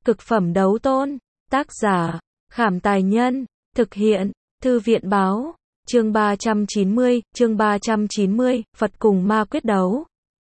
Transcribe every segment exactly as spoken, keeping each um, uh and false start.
Cực phẩm đấu tôn. Tác giả, Khảm Tài Nhân. Thực hiện, Thư viện Báo. Chương ba trăm chín mươi, chương ba trăm chín mươi, Phật cùng ma quyết đấu.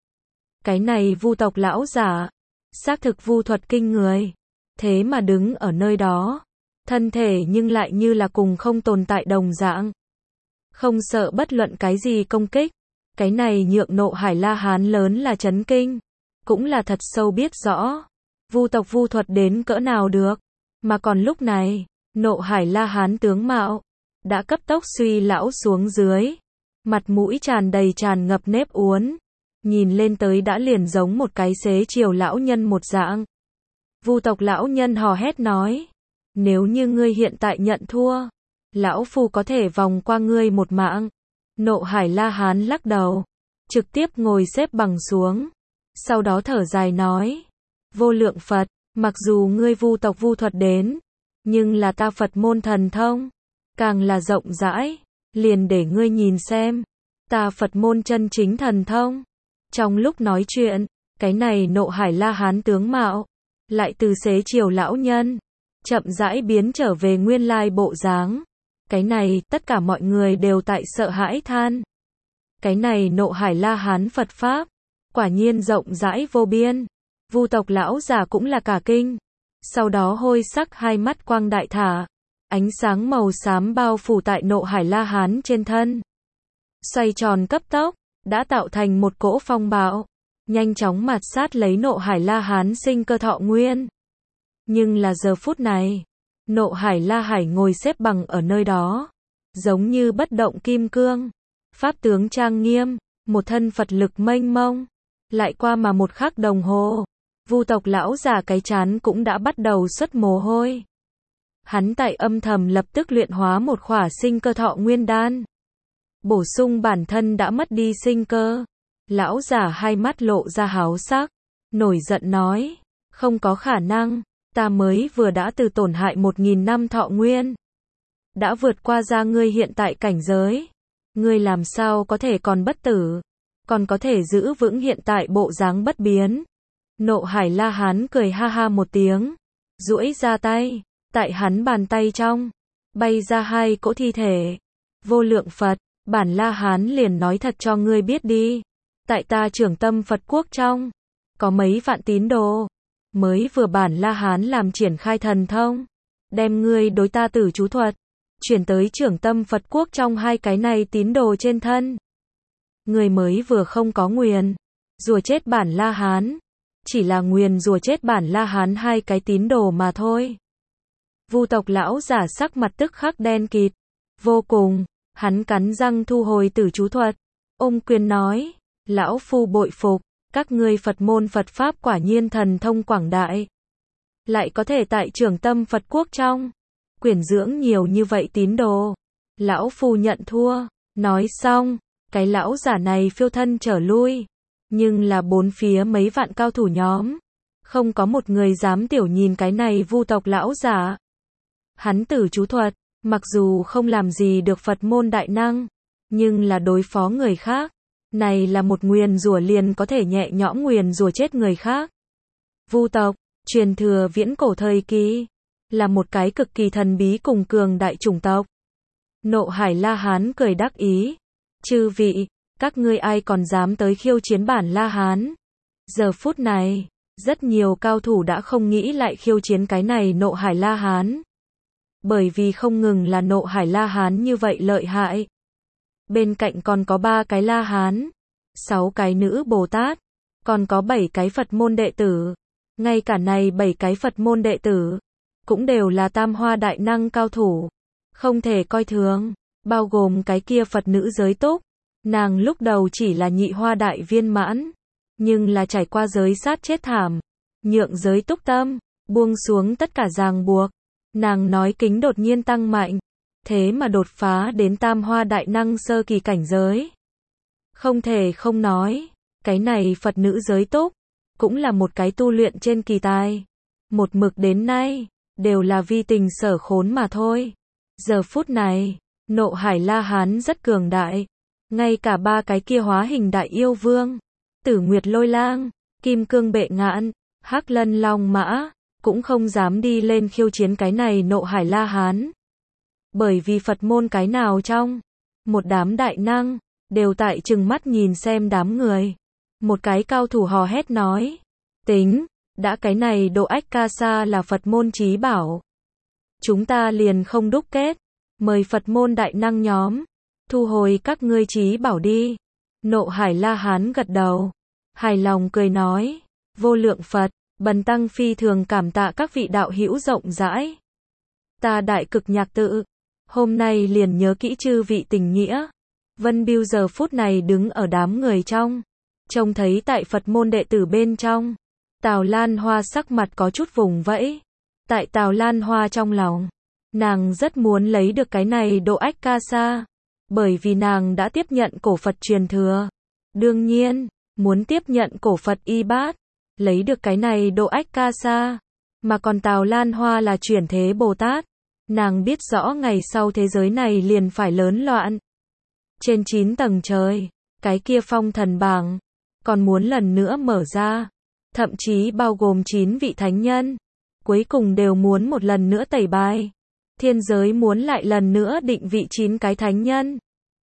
Cái này vu tộc lão giả, xác thực vu thuật kinh người. Thế mà đứng ở nơi đó, thân thể nhưng lại như là cùng không tồn tại đồng dạng. Không sợ bất luận cái gì công kích. Cái này nhượng Nộ Hải La Hán lớn là chấn kinh. Cũng là thật sâu biết rõ. Vu tộc vu thuật đến cỡ nào được. Mà còn lúc này, Nộ Hải La Hán tướng mạo đã cấp tốc suy lão xuống dưới. Mặt mũi tràn đầy tràn ngập nếp uốn. Nhìn lên tới đã liền giống một cái xế chiều lão nhân một dạng. Vu tộc lão nhân hò hét nói. Nếu như ngươi hiện tại nhận thua, lão phu có thể vòng qua ngươi một mạng. Nộ Hải La Hán lắc đầu, trực tiếp ngồi xếp bằng xuống. Sau đó thở dài nói. Vô lượng Phật, mặc dù ngươi vu tộc vu thuật đến, nhưng là ta Phật môn thần thông càng là rộng rãi, liền để ngươi nhìn xem, ta Phật môn chân chính thần thông. Trong lúc nói chuyện, cái này Nộ Hải La Hán tướng mạo lại từ xế chiều lão nhân chậm rãi biến trở về nguyên lai bộ dáng. Cái này, tất cả mọi người đều tại sợ hãi than. Cái này Nộ Hải La Hán Phật Pháp, quả nhiên rộng rãi vô biên. Vu tộc lão già cũng là cả kinh. Sau đó hôi sắc hai mắt quang đại thả. Ánh sáng màu xám bao phủ tại Nộ Hải La Hán trên thân. Xoay tròn cấp tốc, đã tạo thành một cỗ phong bạo. Nhanh chóng mạt sát lấy Nộ Hải La Hán sinh cơ thọ nguyên. Nhưng là giờ phút này, Nộ Hải La Hải ngồi xếp bằng ở nơi đó, giống như bất động kim cương, pháp tướng trang nghiêm, một thân Phật lực mênh mông. Lại qua mà một khắc đồng hồ, vu tộc lão già cái chán cũng đã bắt đầu xuất mồ hôi. Hắn tại âm thầm lập tức luyện hóa một khỏa sinh cơ thọ nguyên đan, bổ sung bản thân đã mất đi sinh cơ. Lão già hai mắt lộ ra háo sắc, nổi giận nói, không có khả năng. Ta mới vừa đã từ tổn hại một nghìn năm thọ nguyên, đã vượt qua ra ngươi hiện tại cảnh giới. Ngươi làm sao có thể còn bất tử, còn có thể giữ vững hiện tại bộ dáng bất biến. Nộ Hải La Hán cười ha ha một tiếng, duỗi ra tay, tại hắn bàn tay trong, bay ra hai cỗ thi thể. Vô lượng Phật, bản La Hán liền nói thật cho ngươi biết đi. Tại ta Trưởng Tâm Phật Quốc trong, có mấy vạn tín đồ. Mới vừa bản La Hán làm triển khai thần thông, đem ngươi đối ta tử chú thuật chuyển tới Trưởng Tâm Phật Quốc trong hai cái này tín đồ trên thân. Ngươi mới vừa không có nguyền rủa chết bản La Hán, chỉ là nguyền rủa chết bản La Hán hai cái tín đồ mà thôi. Vu tộc lão giả sắc mặt tức khắc đen kịt vô cùng, hắn cắn răng thu hồi tử chú thuật, ôm quyền nói, lão phu bội phục. Các ngươi Phật môn Phật Pháp quả nhiên thần thông quảng đại. Lại có thể tại Trưởng Tâm Phật Quốc trong, quyển dưỡng nhiều như vậy tín đồ. Lão phu nhận thua. Nói xong, cái lão giả này phiêu thân trở lui. Nhưng là bốn phía mấy vạn cao thủ nhóm, không có một người dám tiểu nhìn cái này vu tộc lão giả. Hắn tử chú thuật, mặc dù không làm gì được Phật môn đại năng, nhưng là đối phó người khác. Này là một nguyền rủa liền có thể nhẹ nhõm nguyền rủa chết người khác. Vu tộc, truyền thừa viễn cổ thời kỳ, là một cái cực kỳ thần bí cùng cường đại chủng tộc. Nộ Hải La Hán cười đắc ý. Chư vị, các ngươi ai còn dám tới khiêu chiến bản La Hán? Giờ phút này, rất nhiều cao thủ đã không nghĩ lại khiêu chiến cái này Nộ Hải La Hán. Bởi vì không ngừng là Nộ Hải La Hán như vậy lợi hại. Bên cạnh còn có ba cái La Hán, sáu cái nữ Bồ Tát, còn có bảy cái Phật môn đệ tử. Ngay cả này bảy cái Phật môn đệ tử, cũng đều là tam hoa đại năng cao thủ. Không thể coi thường, bao gồm cái kia Phật nữ giới túc. Nàng lúc đầu chỉ là nhị hoa đại viên mãn, nhưng là trải qua giới sát chết thảm, nhượng giới túc tâm, buông xuống tất cả ràng buộc. Nàng nói kính đột nhiên tăng mạnh. Thế mà đột phá đến tam hoa đại năng sơ kỳ cảnh giới. Không thể không nói, cái này Phật nữ giới túc, cũng là một cái tu luyện trên kỳ tài. Một mực đến nay, đều là vi tình sở khốn mà thôi. Giờ phút này, Nộ Hải La Hán rất cường đại. Ngay cả ba cái kia hóa hình đại yêu vương, Tử Nguyệt Lôi Lang, Kim Cương Bệ Ngạn, Hắc Lân Long Mã, cũng không dám đi lên khiêu chiến cái này Nộ Hải La Hán. Bởi vì Phật môn cái nào trong một đám đại năng, đều tại trừng mắt nhìn xem đám người. Một cái cao thủ hò hét nói, tính, đã cái này Độ Ách Ca Sa là Phật môn chí bảo. Chúng ta liền không đúc kết, mời Phật môn đại năng nhóm, thu hồi các ngươi chí bảo đi. Nộ Hải La Hán gật đầu, hài lòng cười nói, vô lượng Phật, bần tăng phi thường cảm tạ các vị đạo hữu rộng rãi. Ta Đại Cực Nhạc Tự, hôm nay liền nhớ kỹ chư vị tình nghĩa. Vân Bưu giờ phút này đứng ở đám người trong, trông thấy tại Phật môn đệ tử bên trong, Tào Lan Hoa sắc mặt có chút vùng vẫy. Tại Tào Lan Hoa trong lòng, nàng rất muốn lấy được cái này Độ Ách Ca Sa, bởi vì nàng đã tiếp nhận cổ Phật truyền thừa. Đương nhiên, muốn tiếp nhận cổ Phật Y Bát, lấy được cái này Độ Ách Ca Sa, mà còn Tào Lan Hoa là chuyển thế Bồ Tát, nàng biết rõ ngày sau thế giới này liền phải lớn loạn. Trên chín tầng trời, cái kia phong thần bảng, còn muốn lần nữa mở ra, thậm chí bao gồm chín vị thánh nhân, cuối cùng đều muốn một lần nữa tẩy bài. Thiên giới muốn lại lần nữa định vị chín cái thánh nhân.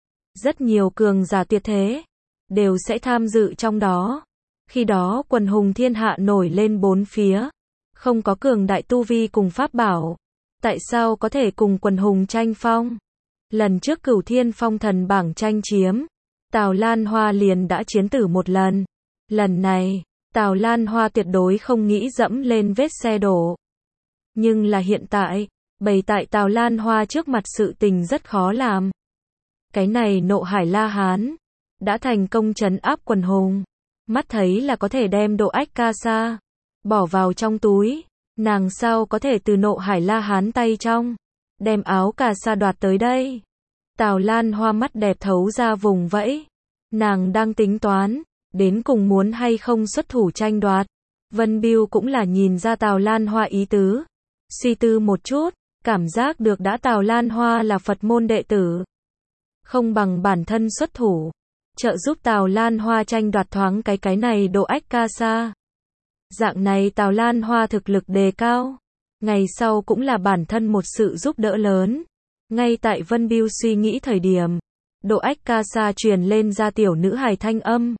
Rất nhiều cường giả tuyệt thế, đều sẽ tham dự trong đó. Khi đó quần hùng thiên hạ nổi lên bốn phía, không có cường đại tu vi cùng pháp bảo, tại sao có thể cùng quần hùng tranh phong? Lần trước Cửu Thiên Phong Thần bảng tranh chiếm, Tào Lan Hoa liền đã chiến tử một lần. Lần này, Tào Lan Hoa tuyệt đối không nghĩ dẫm lên vết xe đổ. Nhưng là hiện tại, bày tại Tào Lan Hoa trước mặt sự tình rất khó làm. Cái này Nộ Hải La Hán, đã thành công trấn áp quần hùng. Mắt thấy là có thể đem Độ Ách Ca Sa bỏ vào trong túi, nàng sao có thể từ Nộ Hải La Hán tay trong đem áo cà sa đoạt tới đây. Tào Lan Hoa mắt đẹp thấu ra vùng vẫy, nàng đang tính toán, đến cùng muốn hay không xuất thủ tranh đoạt. Vân Bưu cũng là nhìn ra Tào Lan Hoa ý tứ, suy tư một chút, cảm giác được đã Tào Lan Hoa là Phật môn đệ tử, không bằng bản thân xuất thủ, trợ giúp Tào Lan Hoa tranh đoạt thoáng cái cái này Độ Ách Ca Sa. Dạng này Tào Lan Hoa thực lực đề cao, ngày sau cũng là bản thân một sự giúp đỡ lớn. Ngay tại Vân Bưu suy nghĩ thời điểm, Độ Ách Ca Sa truyền lên ra tiểu nữ hài thanh âm.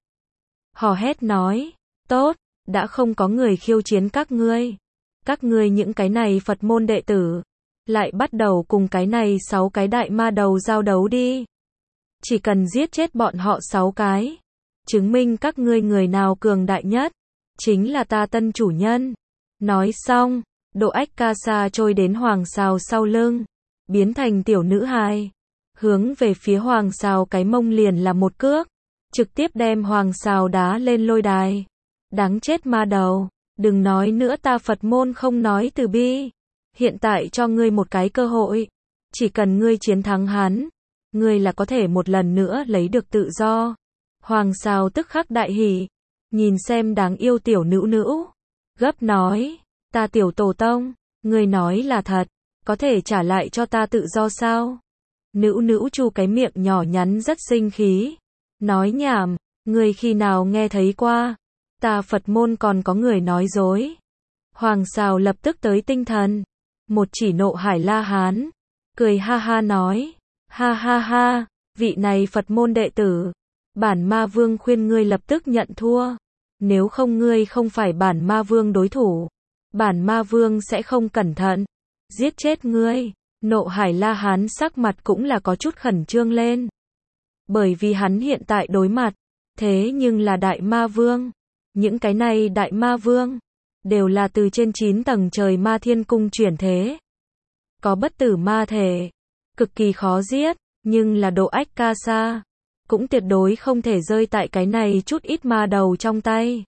Hò hét nói, tốt, đã không có người khiêu chiến các ngươi. Các ngươi những cái này Phật môn đệ tử, lại bắt đầu cùng cái này sáu cái đại ma đầu giao đấu đi. Chỉ cần giết chết bọn họ sáu cái, chứng minh các ngươi người nào cường đại nhất, chính là ta tân chủ nhân. Nói xong, Độ Ách Ca Sa trôi đến Hoàng Sào sau lưng, biến thành tiểu nữ hài, hướng về phía Hoàng Sào cái mông liền là một cước, trực tiếp đem Hoàng Sào đá lên lôi đài. Đáng chết ma đầu, đừng nói nữa, ta Phật môn không nói từ bi. Hiện tại cho ngươi một cái cơ hội, chỉ cần ngươi chiến thắng hắn, ngươi là có thể một lần nữa lấy được tự do. Hoàng Sào tức khắc đại hỉ, nhìn xem đáng yêu tiểu nữ nữ, gấp nói, ta tiểu tổ tông, ngươi nói là thật, có thể trả lại cho ta tự do sao? Nữ nữ chu cái miệng nhỏ nhắn rất sinh khí, nói nhảm, ngươi khi nào nghe thấy qua, ta Phật môn còn có người nói dối. Hoàng Sào lập tức tới tinh thần, một chỉ Nộ Hải La Hán, cười ha ha nói, ha ha ha, vị này Phật môn đệ tử, bản ma vương khuyên ngươi lập tức nhận thua, nếu không ngươi không phải bản ma vương đối thủ, bản ma vương sẽ không cẩn thận, giết chết ngươi. Nộ Hải La Hán sắc mặt cũng là có chút khẩn trương lên, bởi vì hắn hiện tại đối mặt, thế nhưng là đại ma vương. Những cái này đại ma vương, đều là từ trên chín tầng trời ma thiên cung chuyển thế, có bất tử ma thể, cực kỳ khó giết, nhưng là Độ Ách Ca Sa, cũng tuyệt đối không thể rơi tại cái này chút ít ma đầu trong tay.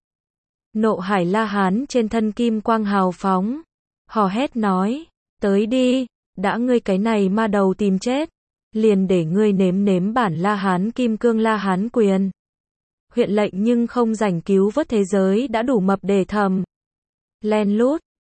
Nộ Hải La Hán trên thân kim quang hào phóng, hò hét nói, tới đi, đã ngươi cái này ma đầu tìm chết, liền để ngươi nếm nếm bản La Hán kim cương La Hán quyền. Huyện lệnh nhưng không rảnh cứu vớt thế giới đã đủ mập để thầm. Len lút,